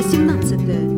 17.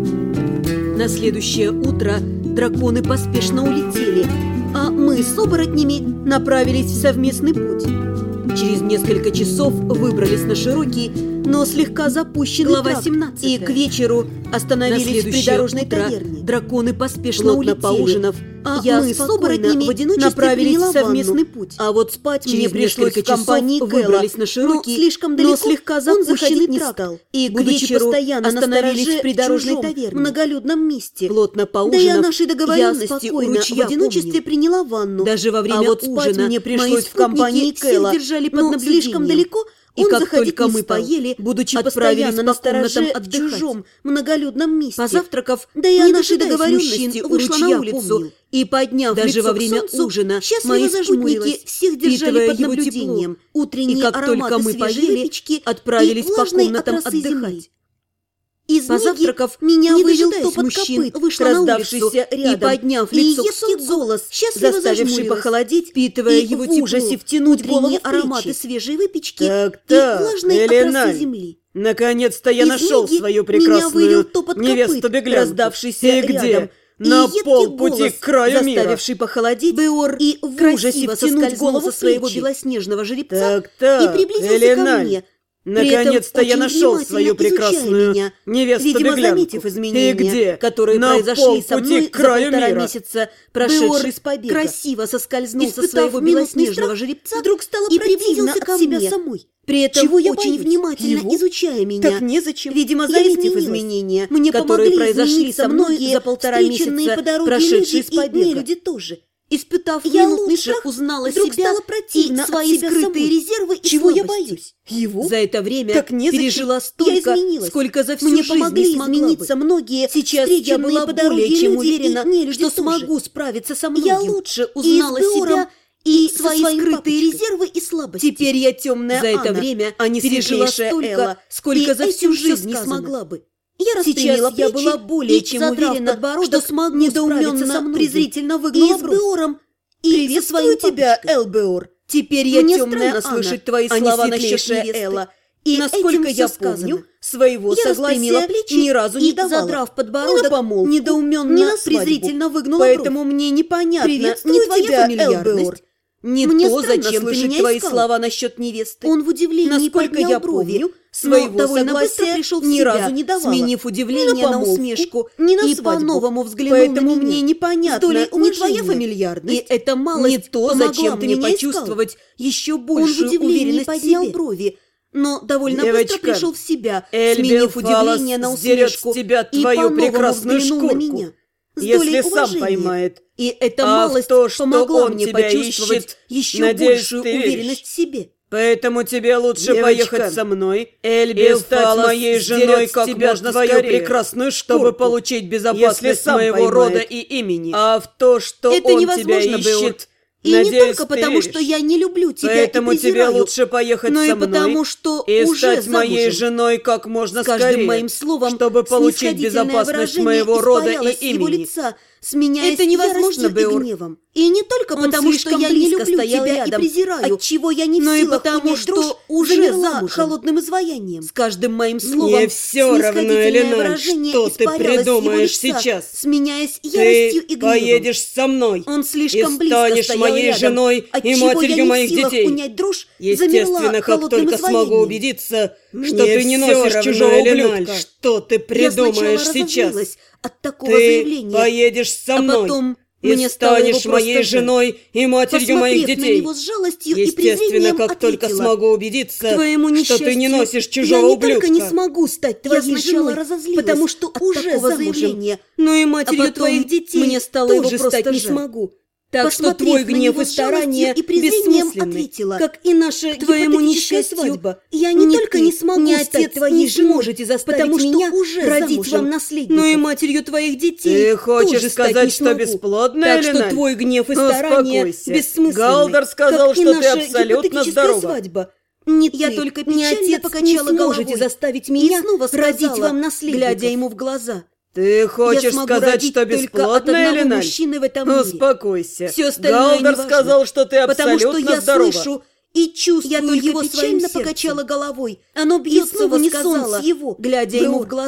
На следующее утро драконы поспешно улетели, а мы с оборотнями направились в совместный путь. Через несколько часов выбрались на широкий, но слегка запущенный тракт, 17. И к вечеру остановились в придорожной таверне. Драконы поспешно улетели, поужинав, а мы с оборотнями в одиночестве направились в совместный путь. А вот спать мне пришлось в компании выбрались на широкий, слишком далеко, но слегка запущенный не стал. И к вечеру остановились в придорожной таверне, в многолюдном месте. Плотно поужинав, да я нашей договоренности спокойно в одиночестве приняла ванну. Даже во время ужина мне пришлось в компании Кэла, держали под наблюдением. Слишком далеко. И как только мы поели, будучи постоянно на стороже в чужом многолюдном месте, позавтракав, да я нашей договоренности вышла на улицу и, подняв даже во время ужина, мои спутники всех держали под наблюдением. Утренние ароматы свежей выпечки отправились по комнатам отдыхать. Позавтракав, меня вывел топот копыт, вышла на улицу и, подняв лицо к солнцу, заставивший похолодеть, впитывая его тепло, в ужасе втянуть утренние ароматы свежей выпечки и влажной окрасы земли. Наконец-то я нашел свою прекрасную невесту-беглянку. Раздавшийся где? На полпути к краю мира. Заставивший похолодеть, Беор и в ужасе втянуть голову своего белоснежного жеребца и приблизился ко мне. Наконец-то я нашел свою прекрасную невесту-беглянку. И где? Которые произошли со мной за 1,5 месяца, прошедший с побега. Красиво соскользнул со своего белоснежного жеребца, вдруг стало и приблизился ко мне самой. При этом очень внимательно изучая меня. Так незачем. Видимо, заметив изменения, которые произошли со мной за 1,5 месяца, прошедшие с побега. Люди тоже. Испытав минутный страх, узнала себя и свои скрытые резервы и чего слабости. Я боюсь? Его? За это время пережила столько, сколько за всю мне жизнь помогли не измениться многие. Сейчас я была более чем уверена, что смогу справиться со многим. Я лучше узнала себя и свои скрытые резервы и слабости. Теперь я темная за это Анна, время пережила столько, Элла, сколько за всю жизнь не смогла бы. Сейчас я была более чем уверена, что смогу недоуменно со мной. Презрительно выгнула бровь. Приветствую тебя, Элбеор. Теперь я мне темная странно Анна, слышать твои слова насчет невесты. Элла. И насколько я помню, своего согласия ни разу не давала. Задрав подбородок, недоуменно, презрительно выгнула бровь. Поэтому мне непонятно, приветствую не твоя тебя, фамильярность. Не мне то, зачем ты меня твои искал. слова насчет невесты. Он в удивлении насколько я помню, своего довольно быстро согласия пришел в ни себя, разу не давала. сменив удивление на усмешку ни на и свадьбу. по-новому взглянул Поэтому на меня. мне непонятно, не твоя фамильярность. И это мало не то, зачем ты меня почувствовать еще большую уверенность в себе. Брови. Но довольно быстро пришел в себя, сменив удивление на усмешку тебя и твою по-новому прекрасную взглянул шкурку. на меня. Если сам поймает. И эта малость помогла мне почувствовать еще большую уверенность в себе. Поэтому тебе лучше поехать со мной, Эльби, стать моей женой как можно твою прекрасную шкурку, чтобы получить безопасность моего рода и имени. А в то, что это он невозможно, тебя ищет, и надеюсь, не только потому, что я не люблю тебя поэтому и презираю, тебе лучше поехать но со и мной потому, что и уже стать моей замужем. женой как можно с каждым скорее, моим словом, чтобы получить безопасность моего рода и имени. Лица, сменяясь это невозможно, Беор. И гневом. И не только потому, что я не люблю тебя рядом, и презираю, отчего я не в но силах и потому, что уже замужем холодным изваянием. С каждым моим словом мне все равно, Элина, что ты придумаешь сейчас. Сменяясь яростью и гневом. Поедешь со мной. Он слишком и близко станешь стоял моей рядом, женой и матерью моих детей. Унять дрожь, естественно, как только смогу убедиться, что ты не носишь чужого ублюдка. Что ты придумаешь сейчас? От такого ты заявления. Поедешь со мной. А потом и мне станешь моей женой и матерью моих детей. На него с жалостью естественно, и как только смогу убедиться, что ты не носишь чужого ублюдка. Я не только не смогу стать твоей женой, потому что уже заявление, но и матерью твоих детей мне стало его стать не смогу. Так что твой гнев и старания бессмысленны, как и наша твоему несчастью свадьба. Я не только не смогу стать твоей женой, потому что уже родить вам наследника, но и матерью твоих детей. Ты хочешь сказать, что бесплодная, так что твой гнев и старания бессмысленны. Галдер сказал, что ты абсолютно здорова. Нет, я только печально покачала головой. Можете заставить меня родить вам наследника, глядя ему в глаза. Ты хочешь сказать, что бесплодная, Элина? Успокойся. Галдер сказал, что ты абсолютно здорова. Слышу и чувствую я только его печально покачала головой. Оно бьется в унисон с его, глядя ему в глаза.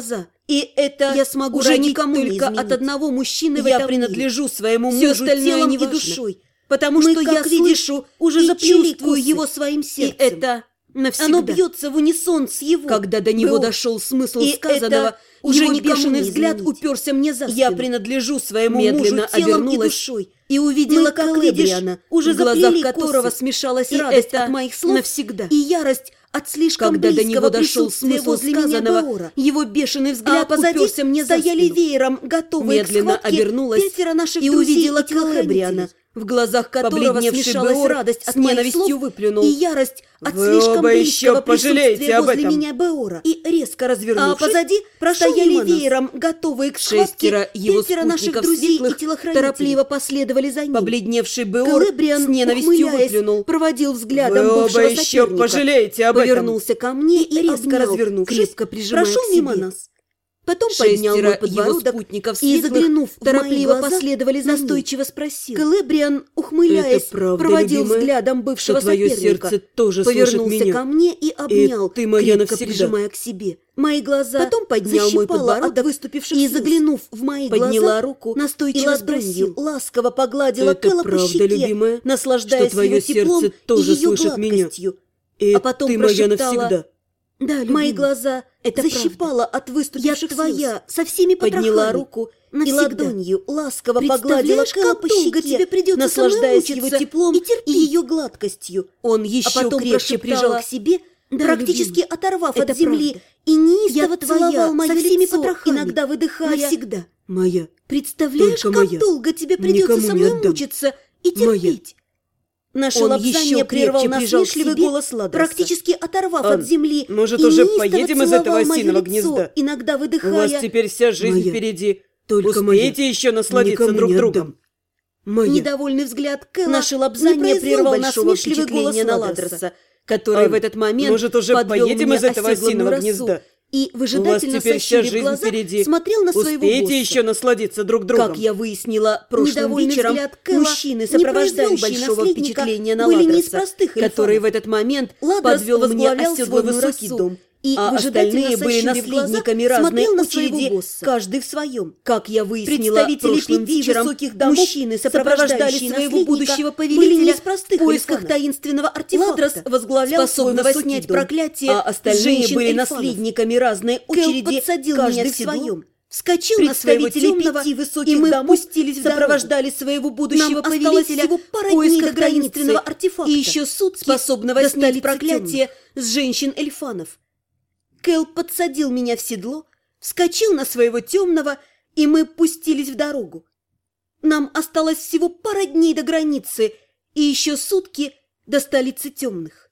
И это я смогу уже родить никому только от одного мужчины в Я этом принадлежу мире. своему Все мужу остальное телом и неважно. душой. Потому Мы, что как я видишь, слышу уже и заплели чувствую косы. его своим сердцем. И это навсегда. Оно бьется в унисон с его. Когда до него БО. дошел смысл И сказанного, это уже его никому бешеный не взгляд изменить. уперся мне за спину. Я принадлежу своему Медленно мужу телом и обернулась душой. и увидела, Мы, как Кэлебриана, видишь, уже в глазах заплели которого косы. смешалась И радость это от моих слов навсегда. и ярость от слишком Когда до близкого него дошел присутствия смысл возле меня сказанного, Беора, его бешеный взгляд А позади уперся мне за стояли спину. веером, готовые Медленно к схватке, обернулась 5 наших и друзей увидела и телохранителей, Кэлебриана, в глазах которого побледневший смешалась Беор радость с от моих ненавистью слов выплюнул. и ярость от Вы слишком оба близкого еще пожалеете присутствия об возле этом. меня Беора. И резко развернувшись, А позади прошел стояли мимо нас. веером, готовые к схватке, 6 его 5 наших спутников друзей и светлых телохранителей торопливо последовали за ним. Побледневший Беор Кэлебриан, с ненавистью ухмыляясь, выплюнул. проводил взглядом Вы оба бывшего еще соперника. пожалеете об этом. Повернулся ко мне и резко резко развернувшись, крепко прижимая прошел к себе. мимо нас. Потом поднял 6 мой его подбородок спутников и, светлых заглянув в мои торопливо глаза, последовали за ним. настойчиво спросил. Кэлебриан, ухмыляясь, это правда, проводил любимая, взглядом бывшего что твое соперника. сердце тоже слышит Повернулся меня. ко мне и обнял, ты моя крепко навсегда. прижимая к себе. Мои глаза Потом поднял мой защипало подбородок от выступивших и, слез. заглянув в мои подняла глаза, руку настойчиво и спросил. ласково погладила Это Кэла по правда, щеке, любимая, наслаждаясь что твое его теплом сердце тоже и ее слышит меня. гладкостью. И А потом ты моя прошептала: навсегда. Да, любимая, мои глаза это защипало от Я выступивших твоя, слез. Со всеми подняла потрохами. руку И навсегда. ладонью ласково погладила Представляешь, Кэла как по долго щеке, тебе придется наслаждаясь со мной его мучиться теплом и и терпеть. ее гладкостью. Он еще А потом крепче прижал к себе, да, практически любимый, оторвав это от земли, правда. и неистово Я твоя, целовал мое со всеми лицо, потрохами, иногда выдыхая: навсегда. Моя. Представляешь, Только как моя. долго тебе придется Никому со не мной отдам. мучиться и Моя. терпеть. Наше Он лапзание еще прервал крепче прижал к насмешливый себе, голос Ладроса, практически оторвав Ан, от земли, может, и уже неистово поедем из этого целовал моё осиного лицо, гнезда? иногда У вас выдыхая: теперь вся жизнь Моя. впереди. Только Успеете еще насладиться Никому друг не другом. отдам. Моя. Недовольный взгляд Кэла Наше не лапзание произвел прервал большого насмешливый голос впечатления на Ладроса, Ладроса, который Ан, в этот момент может, уже подвел поедем мне из этого оседланную осиного росу гнезда? и, У вас выжидательно теперь вся сощурив жизнь глаза, впереди. смотрел на своего Успеете босса. еще насладиться друг другом. Как я выяснила прошлым Недовольный вечером, взгляд Кэла мужчины, не сопровождающие произвел большого наследника, впечатления на были не из Ладроса, простых который эльфанов. в этот момент Ладрос подвел мне возглавлял оседлый свой высокий расу, дом, и а выжидательно остальные были сощурив глаза, наследниками разной смотрел на своего очереди, босса. каждый в своем. Как я выяснила Представители прошлым 5 вечером, высоких домов, мужчины, сопровождающие сопровождающие своего наследника, будущего были не повелителя из простых в поисках эльфанов. таинственного артефакта. Ладрос возглавлял способного свой снять высокий дом, проклятие, а остальные женщин были эльфанов. наследниками разной Кэл очереди, подсадил каждый меня в в седло, своем. Вскочил на своего Представители темного, 5 высоких и мы домов пустились в дорогу. сопровождали своего будущего Нам осталось повелителя всего пара в дней поисках до границы, таинственного артефакта. и еще сутки способного до снять столицы проклятие с женщин-эльфанов. Кэл подсадил меня в седло, вскочил на своего темного, и мы пустились в дорогу. Нам осталось всего пара дней до границы и еще сутки до столицы темных.